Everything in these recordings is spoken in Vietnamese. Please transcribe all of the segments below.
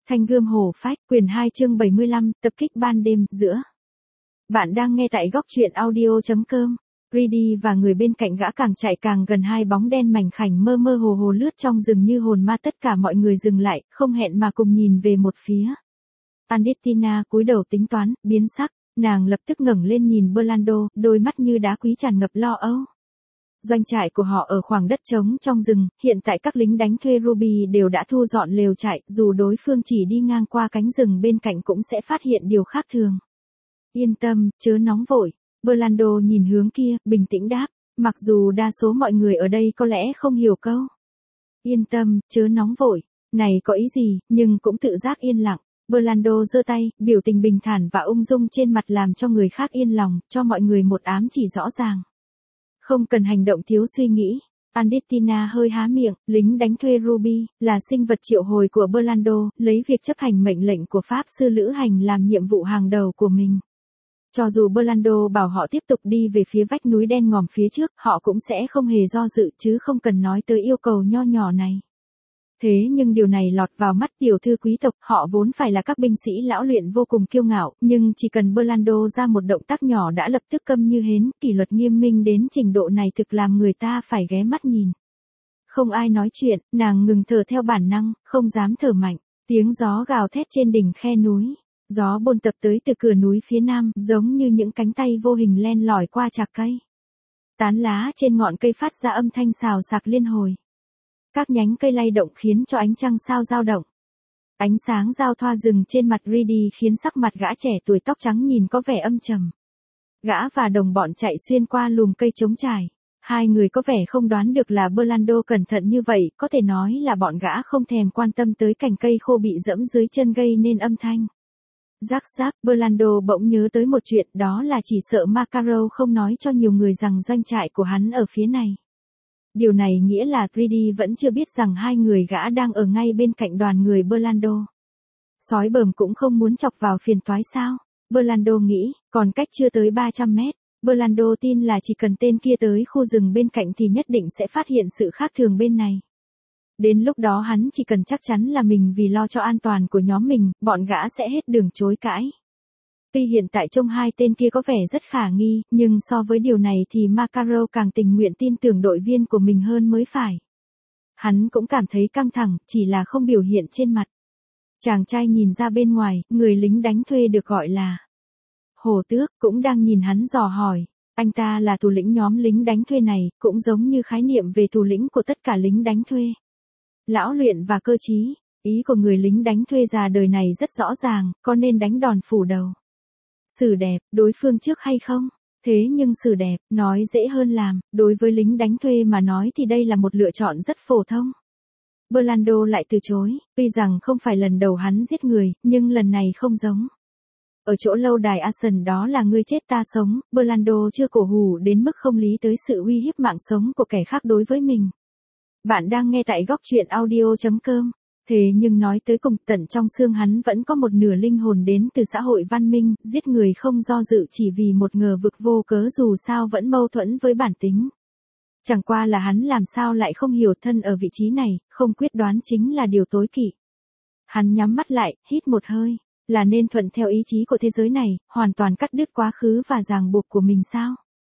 Thanh gươm hổ phách, quyển 2 chương 75, tập kích ban đêm, giữa. Bạn đang nghe tại góc truyện audio.com. Rudy và người bên cạnh gã càng chạy càng gần, hai bóng đen mảnh khảnh mơ mơ hồ hồ lướt trong rừng như hồn ma. Tất cả mọi người dừng lại, không hẹn mà cùng nhìn về một phía. Andertina cúi đầu tính toán, biến sắc, nàng lập tức ngẩng lên nhìn Burlando, đôi mắt như đá quý tràn ngập lo âu. Doanh trại của họ ở khoảng đất trống trong rừng, hiện tại các lính đánh thuê Ruby đều đã thu dọn lều trại, dù đối phương chỉ đi ngang qua cánh rừng bên cạnh cũng sẽ phát hiện điều khác thường. Yên tâm, chớ nóng vội. Burlando nhìn hướng kia, bình tĩnh đáp, mặc dù đa số mọi người ở đây có lẽ không hiểu câu. Yên tâm, chớ nóng vội. Này có ý gì, nhưng cũng tự giác yên lặng. Burlando giơ tay, biểu tình bình thản và ung dung trên mặt làm cho người khác yên lòng, cho mọi người một ám chỉ rõ ràng. Không cần hành động thiếu suy nghĩ. Andertina hơi há miệng, lính đánh thuê Ruby, là sinh vật triệu hồi của Burlando, lấy việc chấp hành mệnh lệnh của Pháp sư lữ hành làm nhiệm vụ hàng đầu của mình. Cho dù Burlando bảo họ tiếp tục đi về phía vách núi đen ngòm phía trước, họ cũng sẽ không hề do dự chứ không cần nói tới yêu cầu nho nhỏ này. Thế nhưng điều này lọt vào mắt tiểu thư quý tộc, họ vốn phải là các binh sĩ lão luyện vô cùng kiêu ngạo, nhưng chỉ cần Burlando ra một động tác nhỏ đã lập tức câm như hến, kỷ luật nghiêm minh đến trình độ này thực làm người ta phải ghé mắt nhìn. Không ai nói chuyện, nàng ngừng thở theo bản năng, không dám thở mạnh, tiếng gió gào thét trên đỉnh khe núi. Gió bôn tập tới từ cửa núi phía nam, giống như những cánh tay vô hình len lỏi qua chạc cây. Tán lá trên ngọn cây phát ra âm thanh xào xạc liên hồi. Các nhánh cây lay động khiến cho ánh trăng sao dao động. Ánh sáng giao thoa rừng trên mặt Rudy khiến sắc mặt gã trẻ tuổi tóc trắng nhìn có vẻ âm trầm. Gã và đồng bọn chạy xuyên qua lùm cây trống trải. Hai người có vẻ không đoán được là Burlando cẩn thận như vậy, có thể nói là bọn gã không thèm quan tâm tới cành cây khô bị dẫm dưới chân gây nên âm thanh. Rắc rắc, Burlando bỗng nhớ tới một chuyện, đó là chỉ sợ Macaro không nói cho nhiều người rằng doanh trại của hắn ở phía này. Điều này nghĩa là Rudy vẫn chưa biết rằng hai người gã đang ở ngay bên cạnh đoàn người Burlando. Sói bờm cũng không muốn chọc vào phiền toái sao? Burlando nghĩ, còn cách chưa tới 300 mét. Burlando tin là chỉ cần tên kia tới khu rừng bên cạnh thì nhất định sẽ phát hiện sự khác thường bên này. Đến lúc đó hắn chỉ cần chắc chắn là mình vì lo cho an toàn của nhóm mình, bọn gã sẽ hết đường chối cãi. Tuy hiện tại trông hai tên kia có vẻ rất khả nghi, nhưng so với điều này thì Macaro càng tình nguyện tin tưởng đội viên của mình hơn mới phải. Hắn cũng cảm thấy căng thẳng, chỉ là không biểu hiện trên mặt. Chàng trai nhìn ra bên ngoài, người lính đánh thuê được gọi là Hồ Tước, cũng đang nhìn hắn dò hỏi. Anh ta là thủ lĩnh nhóm lính đánh thuê này, cũng giống như khái niệm về thủ lĩnh của tất cả lính đánh thuê. Lão luyện và cơ trí, ý của người lính đánh thuê già đời này rất rõ ràng, có nên đánh đòn phủ đầu. Xử đẹp, đối phương trước hay không? Thế nhưng xử đẹp, nói dễ hơn làm, đối với lính đánh thuê mà nói thì đây là một lựa chọn rất phổ thông. Burlando lại từ chối, tuy rằng không phải lần đầu hắn giết người, nhưng lần này không giống. Ở chỗ lâu đài Asen đó là ngươi chết ta sống, Burlando chưa cổ hủ đến mức không lý tới sự uy hiếp mạng sống của kẻ khác đối với mình. Bạn đang nghe tại góc truyện audio.com. Thế nhưng nói tới cùng, tận trong xương hắn vẫn có một nửa linh hồn đến từ xã hội văn minh, giết người không do dự chỉ vì một ngờ vực vô cớ dù sao vẫn mâu thuẫn với bản tính. Chẳng qua là hắn làm sao lại không hiểu thân ở vị trí này, không quyết đoán chính là điều tối kỵ. Hắn nhắm mắt lại, hít một hơi, là nên thuận theo ý chí của thế giới này, hoàn toàn cắt đứt quá khứ và ràng buộc của mình sao?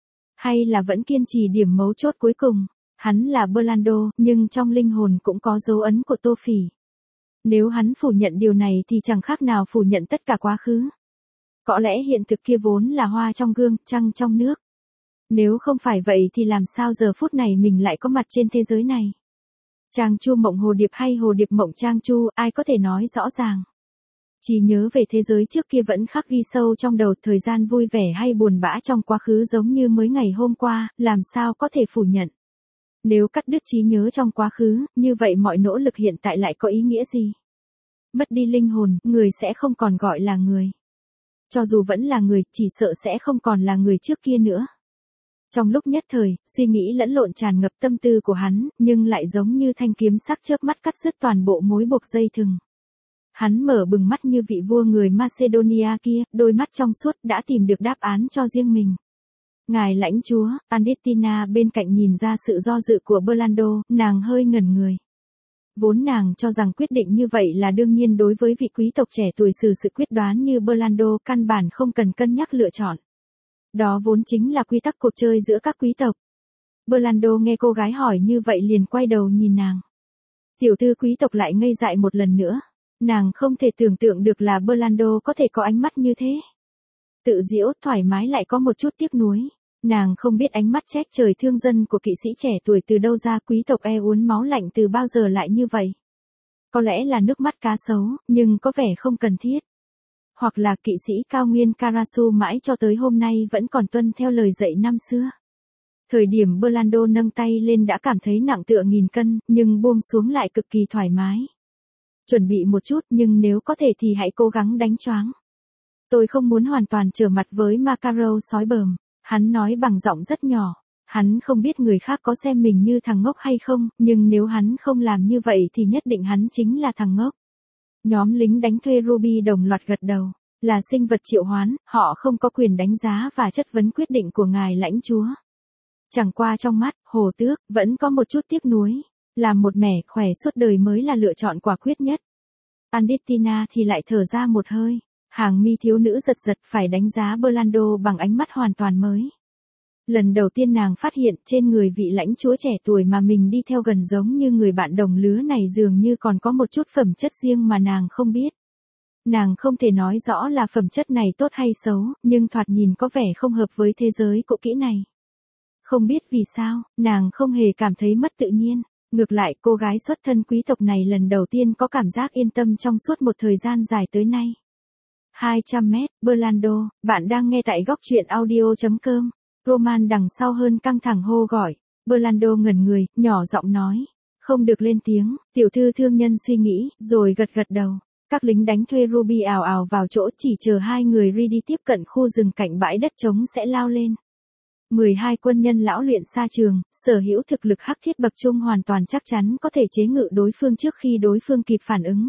Hay là vẫn kiên trì điểm mấu chốt cuối cùng? Hắn là Burlando, nhưng trong linh hồn cũng có dấu ấn của Tô Phỉ. Nếu hắn phủ nhận điều này thì chẳng khác nào phủ nhận tất cả quá khứ. Có lẽ hiện thực kia vốn là hoa trong gương, trăng trong nước. Nếu không phải vậy thì làm sao giờ phút này mình lại có mặt trên thế giới này? Trang Chu mộng hồ điệp hay hồ điệp mộng Trang Chu, ai có thể nói rõ ràng. Chỉ nhớ về thế giới trước kia vẫn khắc ghi sâu trong đầu, thời gian vui vẻ hay buồn bã trong quá khứ giống như mới ngày hôm qua, làm sao có thể phủ nhận. Nếu cắt đứt trí nhớ trong quá khứ, như vậy mọi nỗ lực hiện tại lại có ý nghĩa gì? Mất đi linh hồn, người sẽ không còn gọi là người. Cho dù vẫn là người, chỉ sợ sẽ không còn là người trước kia nữa. Trong lúc nhất thời, suy nghĩ lẫn lộn tràn ngập tâm tư của hắn, nhưng lại giống như thanh kiếm sắc chớp mắt cắt đứt toàn bộ mối buộc dây thừng. Hắn mở bừng mắt như vị vua người Macedonia kia, đôi mắt trong suốt đã tìm được đáp án cho riêng mình. Ngài lãnh chúa, Andertina bên cạnh nhìn ra sự do dự của Burlando, nàng hơi ngẩn người. Vốn nàng cho rằng quyết định như vậy là đương nhiên đối với vị quý tộc trẻ tuổi xử sự quyết đoán như Berlando căn bản không cần cân nhắc lựa chọn. Đó vốn chính là quy tắc cuộc chơi giữa các quý tộc. Berlando nghe cô gái hỏi như vậy liền quay đầu nhìn nàng. Tiểu thư quý tộc lại ngây dại một lần nữa. Nàng không thể tưởng tượng được là Berlando có thể có ánh mắt như thế. Tự giễu, thoải mái lại có một chút tiếc nuối. Nàng không biết ánh mắt trách trời thương dân của kỵ sĩ trẻ tuổi từ đâu ra, quý tộc uốn máu lạnh từ bao giờ lại như vậy. Có lẽ là nước mắt cá sấu, nhưng có vẻ không cần thiết. Hoặc là kỵ sĩ cao nguyên Karasu mãi cho tới hôm nay vẫn còn tuân theo lời dạy năm xưa. Thời điểm Berlando nâng tay lên đã cảm thấy nặng tựa nghìn cân, nhưng buông xuống lại cực kỳ thoải mái. Chuẩn bị một chút, nhưng nếu có thể thì hãy cố gắng đánh choáng. Tôi không muốn hoàn toàn trở mặt với Macaro sói bờm. Hắn nói bằng giọng rất nhỏ. Hắn không biết người khác có xem mình như thằng ngốc hay không, nhưng nếu hắn không làm như vậy thì nhất định hắn chính là thằng ngốc. Nhóm lính đánh thuê Ruby đồng loạt gật đầu. Là sinh vật triệu hoán, họ không có quyền đánh giá và chất vấn quyết định của ngài lãnh chúa. Chẳng qua trong mắt, Hồ Tước, vẫn có một chút tiếc nuối. Làm một mẻ khỏe suốt đời mới là lựa chọn quả quyết nhất. Andittina thì lại thở ra một hơi. Hàng mi thiếu nữ giật giật, phải đánh giá Berlando bằng ánh mắt hoàn toàn mới. Lần đầu tiên nàng phát hiện trên người vị lãnh chúa trẻ tuổi mà mình đi theo gần giống như người bạn đồng lứa này dường như còn có một chút phẩm chất riêng mà nàng không biết. Nàng không thể nói rõ là phẩm chất này tốt hay xấu, nhưng thoạt nhìn có vẻ không hợp với thế giới cũ kỹ này. Không biết vì sao, nàng không hề cảm thấy mất tự nhiên. Ngược lại, cô gái xuất thân quý tộc này lần đầu tiên có cảm giác yên tâm trong suốt một thời gian dài tới nay. 200 mét, Berlando, bạn đang nghe tại góc truyện audio.com. Roman đằng sau hơn căng thẳng hô gọi. Berlando ngẩn người, nhỏ giọng nói. Không được lên tiếng, tiểu thư thương nhân suy nghĩ, rồi gật gật đầu. Các lính đánh thuê Ruby ào ào vào chỗ, chỉ chờ hai người đi tiếp cận khu rừng cạnh bãi đất trống sẽ lao lên. 12 quân nhân lão luyện xa trường, sở hữu thực lực hắc thiết bậc trung hoàn toàn chắc chắn có thể chế ngự đối phương trước khi đối phương kịp phản ứng.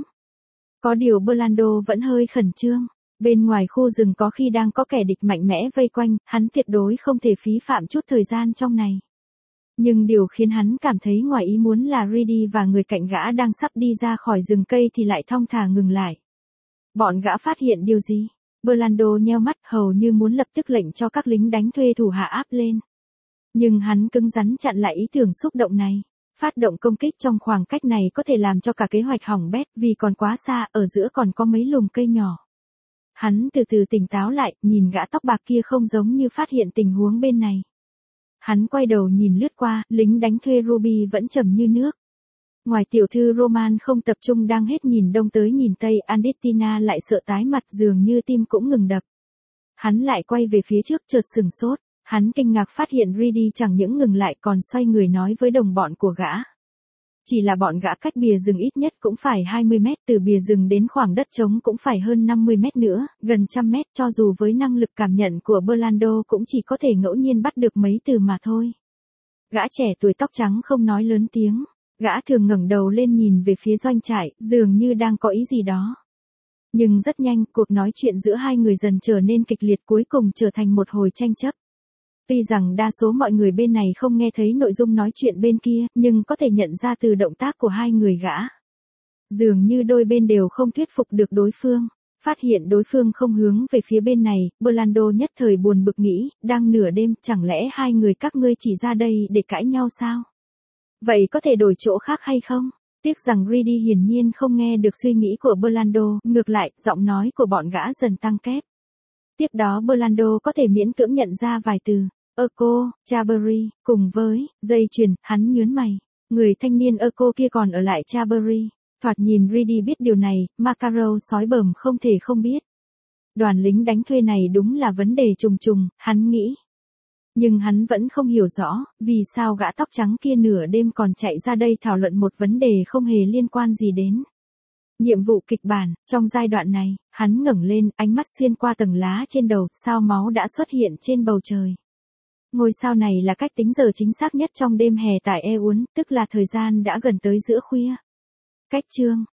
Có điều Berlando vẫn hơi khẩn trương. Bên ngoài khu rừng có khi đang có kẻ địch mạnh mẽ vây quanh, hắn tuyệt đối không thể phí phạm chút thời gian trong này. Nhưng điều khiến hắn cảm thấy ngoài ý muốn là Reedy và người cạnh gã đang sắp đi ra khỏi rừng cây thì lại thong thả ngừng lại. Bọn gã phát hiện điều gì? Berlando nheo mắt, hầu như muốn lập tức lệnh cho các lính đánh thuê thủ hạ áp lên. Nhưng hắn cứng rắn chặn lại ý tưởng xúc động này. Phát động công kích trong khoảng cách này có thể làm cho cả kế hoạch hỏng bét vì còn quá xa, ở giữa còn có mấy lùm cây nhỏ. Hắn từ từ tỉnh táo lại, nhìn gã tóc bạc kia không giống như phát hiện tình huống bên này. Hắn quay đầu nhìn lướt qua, lính đánh thuê Ruby vẫn trầm như nước. Ngoài tiểu thư Roman không tập trung đang hết nhìn đông tới nhìn tây, Andittina lại sợ tái mặt dường như tim cũng ngừng đập. Hắn lại quay về phía trước chợt sửng sốt, hắn kinh ngạc phát hiện Reedy chẳng những ngừng lại còn xoay người nói với đồng bọn của gã. Chỉ là bọn gã cách bìa rừng ít nhất cũng phải 20 mét, từ bìa rừng đến khoảng đất trống cũng phải hơn 50 mét nữa, gần 100 mét, cho dù với năng lực cảm nhận của Berlando cũng chỉ có thể ngẫu nhiên bắt được mấy từ mà thôi. Gã trẻ tuổi tóc trắng không nói lớn tiếng, gã thường ngẩng đầu lên nhìn về phía doanh trại, dường như đang có ý gì đó. Nhưng rất nhanh, cuộc nói chuyện giữa hai người dần trở nên kịch liệt, cuối cùng trở thành một hồi tranh chấp. Tuy rằng đa số mọi người bên này không nghe thấy nội dung nói chuyện bên kia, nhưng có thể nhận ra từ động tác của hai người gã. Dường như đôi bên đều không thuyết phục được đối phương. Phát hiện đối phương không hướng về phía bên này, Berlando nhất thời buồn bực nghĩ, đang nửa đêm, chẳng lẽ hai người các ngươi chỉ ra đây để cãi nhau sao? Vậy có thể đổi chỗ khác hay không? Tiếc rằng Reedy hiển nhiên không nghe được suy nghĩ của Berlando, ngược lại, giọng nói của bọn gã dần tăng kép. Tiếp đó Berlando có thể miễn cưỡng nhận ra vài từ, Eco, Chaberry, cùng với, dây chuyền, hắn nhớn mày. Người thanh niên Eco kia còn ở lại Chaberry. Thoạt nhìn Reedy biết điều này, Macaro sói bờm không thể không biết. Đoàn lính đánh thuê này đúng là vấn đề trùng trùng, hắn nghĩ. Nhưng hắn vẫn không hiểu rõ, vì sao gã tóc trắng kia nửa đêm còn chạy ra đây thảo luận một vấn đề không hề liên quan gì đến nhiệm vụ kịch bản. Trong giai đoạn này, hắn ngẩng lên, ánh mắt xuyên qua tầng lá trên đầu, sao máu đã xuất hiện trên bầu trời. Ngôi sao này là cách tính giờ chính xác nhất trong đêm hè tại Eun, tức là thời gian đã gần tới giữa khuya. Cách chương